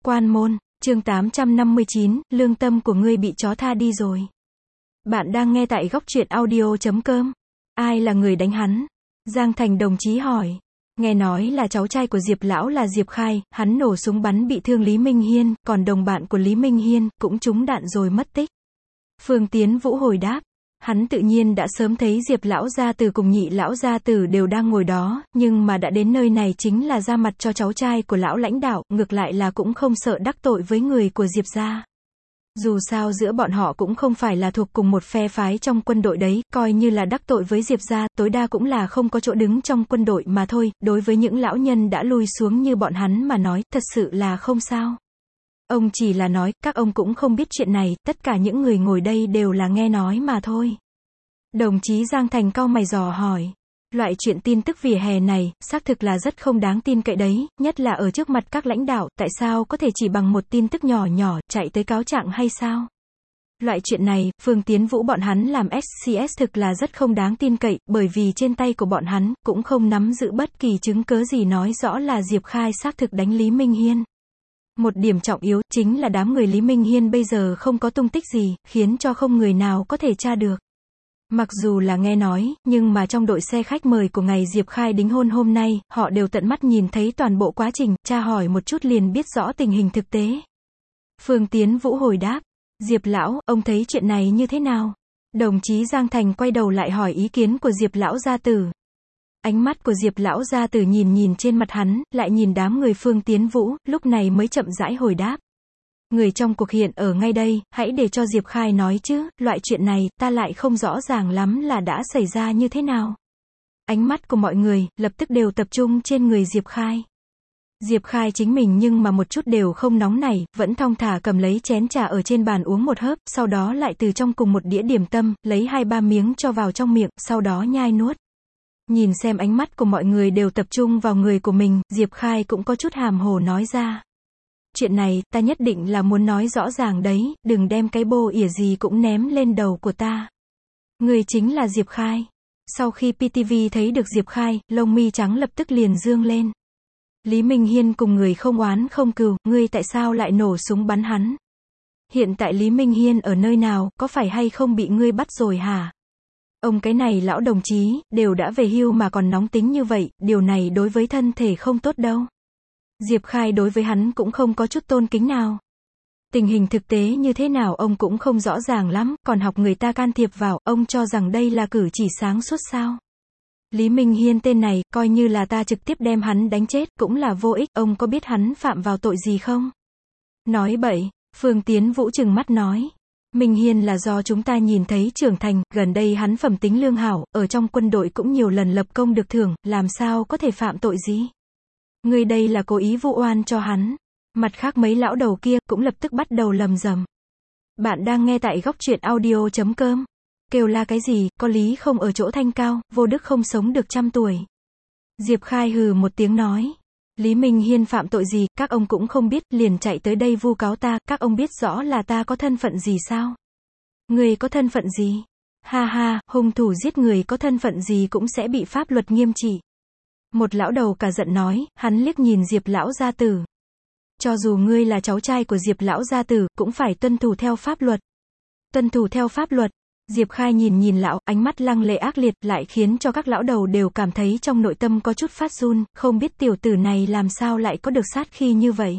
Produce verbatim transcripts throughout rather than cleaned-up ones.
Quan môn, chương tám trăm năm mươi chín, lương tâm của ngươi bị chó tha đi rồi. Bạn đang nghe tại góc truyện audio chấm com. Ai là người đánh hắn? Giang Thành đồng chí hỏi. Nghe nói là cháu trai của Diệp lão là Diệp Khai, hắn nổ súng bắn bị thương Lý Minh Hiên, còn đồng bạn của Lý Minh Hiên cũng trúng đạn rồi mất tích. Phương Tiến Vũ hồi đáp. Hắn tự nhiên đã sớm thấy Diệp lão gia tử cùng nhị lão gia tử đều đang ngồi đó, nhưng mà đã đến nơi này chính là ra mặt cho cháu trai của lão lãnh đạo, ngược lại là cũng không sợ đắc tội với người của Diệp gia. Dù sao giữa bọn họ cũng không phải là thuộc cùng một phe phái trong quân đội đấy, coi như là đắc tội với Diệp gia, tối đa cũng là không có chỗ đứng trong quân đội mà thôi, đối với những lão nhân đã lui xuống như bọn hắn mà nói, thật sự là không sao. Ông chỉ là nói, các ông cũng không biết chuyện này, tất cả những người ngồi đây đều là nghe nói mà thôi. Đồng chí Giang Thành cau mày dò hỏi. Loại chuyện tin tức vỉa hè này, xác thực là rất không đáng tin cậy đấy, nhất là ở trước mặt các lãnh đạo, tại sao có thể chỉ bằng một tin tức nhỏ nhỏ, chạy tới cáo trạng hay sao? Loại chuyện này, Phương Tiến Vũ bọn hắn làm ét xê ét thực là rất không đáng tin cậy, bởi vì trên tay của bọn hắn, cũng không nắm giữ bất kỳ chứng cớ gì nói rõ là Diệp Khai xác thực đánh Lý Minh Hiên. Một điểm trọng yếu, chính là đám người Lý Minh Hiên bây giờ không có tung tích gì, khiến cho không người nào có thể tra được. Mặc dù là nghe nói, nhưng mà trong đội xe khách mời của ngày Diệp Khai đính hôn hôm nay, họ đều tận mắt nhìn thấy toàn bộ quá trình, tra hỏi một chút liền biết rõ tình hình thực tế. Phương Tiến Vũ hồi đáp. Diệp lão, ông thấy chuyện này như thế nào? Đồng chí Giang Thành quay đầu lại hỏi ý kiến của Diệp lão gia tử. Ánh mắt của Diệp lão gia tử nhìn nhìn trên mặt hắn, lại nhìn đám người Phương Tiến Vũ, lúc này mới chậm rãi hồi đáp. Người trong cuộc hiện ở ngay đây, hãy để cho Diệp Khai nói chứ, loại chuyện này, ta lại không rõ ràng lắm là đã xảy ra như thế nào. Ánh mắt của mọi người, lập tức đều tập trung trên người Diệp Khai. Diệp Khai chính mình nhưng mà một chút đều không nóng nảy, vẫn thong thả cầm lấy chén trà ở trên bàn uống một hớp, sau đó lại từ trong cùng một đĩa điểm tâm, lấy hai ba miếng cho vào trong miệng, sau đó nhai nuốt. Nhìn xem ánh mắt của mọi người đều tập trung vào người của mình, Diệp Khai cũng có chút hàm hồ nói ra. Chuyện này, ta nhất định là muốn nói rõ ràng đấy, đừng đem cái bô ỉa gì cũng ném lên đầu của ta. Người chính là Diệp Khai. Sau khi pê tê vê thấy được Diệp Khai, lông mi trắng lập tức liền dương lên. Lý Minh Hiên cùng người không oán không cừu, ngươi tại sao lại nổ súng bắn hắn? Hiện tại Lý Minh Hiên ở nơi nào, có phải hay không bị ngươi bắt rồi hả? Ông cái này lão đồng chí, đều đã về hưu mà còn nóng tính như vậy, điều này đối với thân thể không tốt đâu. Diệp Khai đối với hắn cũng không có chút tôn kính nào. Tình hình thực tế như thế nào ông cũng không rõ ràng lắm, còn học người ta can thiệp vào, ông cho rằng đây là cử chỉ sáng suốt sao? Lý Minh Hiên tên này, coi như là ta trực tiếp đem hắn đánh chết, cũng là vô ích, ông có biết hắn phạm vào tội gì không? Nói bậy, Phương Tiến Vũ trừng mắt nói. Minh Hiên là do chúng ta nhìn thấy trưởng thành, gần đây hắn phẩm tính lương hảo, ở trong quân đội cũng nhiều lần lập công được thưởng, làm sao có thể phạm tội gì? Người đây là cố ý vu oan cho hắn. Mặt khác mấy lão đầu kia, cũng lập tức bắt đầu lầm rầm. Bạn đang nghe tại góc truyện audio chấm com. Kêu la cái gì, có lý không ở chỗ thanh cao, vô đức không sống được trăm tuổi. Diệp Khai hừ một tiếng nói. Lý Minh Hiên phạm tội gì, các ông cũng không biết, liền chạy tới đây vu cáo ta, các ông biết rõ là ta có thân phận gì sao? Người có thân phận gì? Ha ha, hung thủ giết người có thân phận gì cũng sẽ bị pháp luật nghiêm trị. Một lão đầu cả giận nói, hắn liếc nhìn Diệp lão gia tử. Cho dù ngươi là cháu trai của Diệp lão gia tử, cũng phải tuân thủ theo pháp luật. Tuân thủ theo pháp luật. Diệp Khai nhìn nhìn lão, ánh mắt lăng lệ ác liệt, lại khiến cho các lão đầu đều cảm thấy trong nội tâm có chút phát run, không biết tiểu tử này làm sao lại có được sát khí như vậy.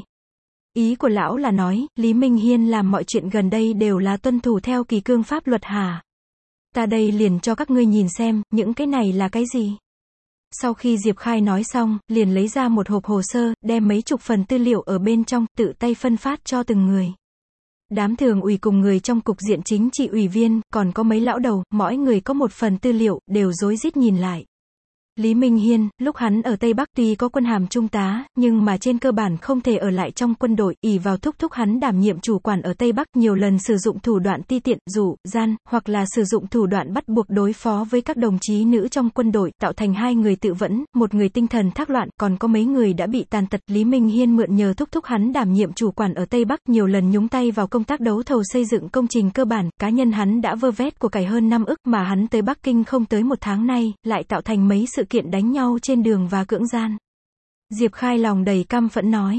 Ý của lão là nói, Lý Minh Hiên làm mọi chuyện gần đây đều là tuân thủ theo kỳ cương pháp luật hả? Ta đây liền cho các ngươi nhìn xem, những cái này là cái gì? Sau khi Diệp Khai nói xong, liền lấy ra một hộp hồ sơ, đem mấy chục phần tư liệu ở bên trong, tự tay phân phát cho từng người. Đám thường ủy cùng người trong cục diện chính trị ủy viên, còn có mấy lão đầu, mỗi người có một phần tư liệu, đều rối rít nhìn lại. Lý Minh Hiên, lúc hắn ở Tây Bắc tuy có quân hàm trung tá, nhưng mà trên cơ bản không thể ở lại trong quân đội, ỷ vào thúc thúc hắn đảm nhiệm chủ quản ở Tây Bắc, nhiều lần sử dụng thủ đoạn ti tiện, dụ, gian, hoặc là sử dụng thủ đoạn bắt buộc đối phó với các đồng chí nữ trong quân đội, tạo thành hai người tự vẫn, một người tinh thần thác loạn, còn có mấy người đã bị tàn tật. Lý Minh Hiên mượn nhờ thúc thúc hắn đảm nhiệm chủ quản ở Tây Bắc, nhiều lần nhúng tay vào công tác đấu thầu xây dựng công trình cơ bản, cá nhân hắn đã vơ vét của cải hơn năm ức, mà hắn tới Bắc Kinh không tới một tháng nay, lại tạo thành mấy sự kiện đánh nhau trên đường và cưỡng gian. Diệp Khai lòng đầy căm phẫn nói.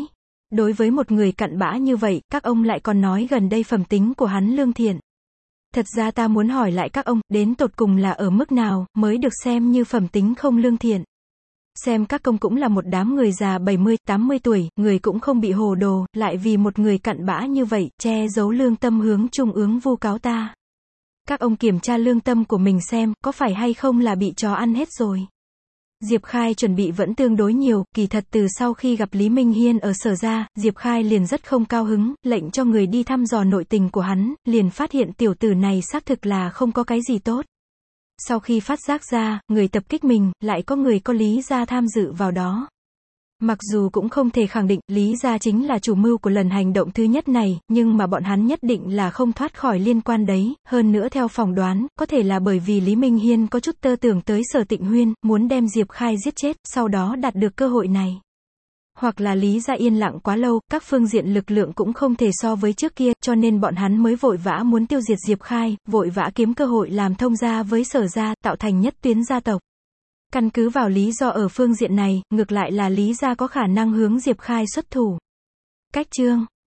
Đối với một người cặn bã như vậy, các ông lại còn nói gần đây phẩm tính của hắn lương thiện. Thật ra ta muốn hỏi lại các ông, đến tột cùng là ở mức nào, mới được xem như phẩm tính không lương thiện. Xem các ông cũng là một đám người già bảy mươi, tám mươi tuổi, người cũng không bị hồ đồ, lại vì một người cặn bã như vậy, che giấu lương tâm hướng trung ương vu cáo ta. Các ông kiểm tra lương tâm của mình xem, có phải hay không là bị chó ăn hết rồi. Diệp Khai chuẩn bị vẫn tương đối nhiều, kỳ thật từ sau khi gặp Lý Minh Hiên ở Sở ra, Diệp Khai liền rất không cao hứng, lệnh cho người đi thăm dò nội tình của hắn, liền phát hiện tiểu tử này xác thực là không có cái gì tốt. Sau khi phát giác ra, người tập kích mình, lại có người có Lý gia tham dự vào đó. Mặc dù cũng không thể khẳng định, Lý gia chính là chủ mưu của lần hành động thứ nhất này, nhưng mà bọn hắn nhất định là không thoát khỏi liên quan đấy, hơn nữa theo phỏng đoán, có thể là bởi vì Lý Minh Hiên có chút tơ tưởng tới Sở Tịnh Huyên, muốn đem Diệp Khai giết chết, sau đó đạt được cơ hội này. Hoặc là Lý gia yên lặng quá lâu, các phương diện lực lượng cũng không thể so với trước kia, cho nên bọn hắn mới vội vã muốn tiêu diệt Diệp Khai, vội vã kiếm cơ hội làm thông gia với Sở gia, tạo thành nhất tuyến gia tộc. Căn cứ vào lý do ở phương diện này, ngược lại là Lý gia có khả năng hướng Diệp Khai xuất thủ. Cách chương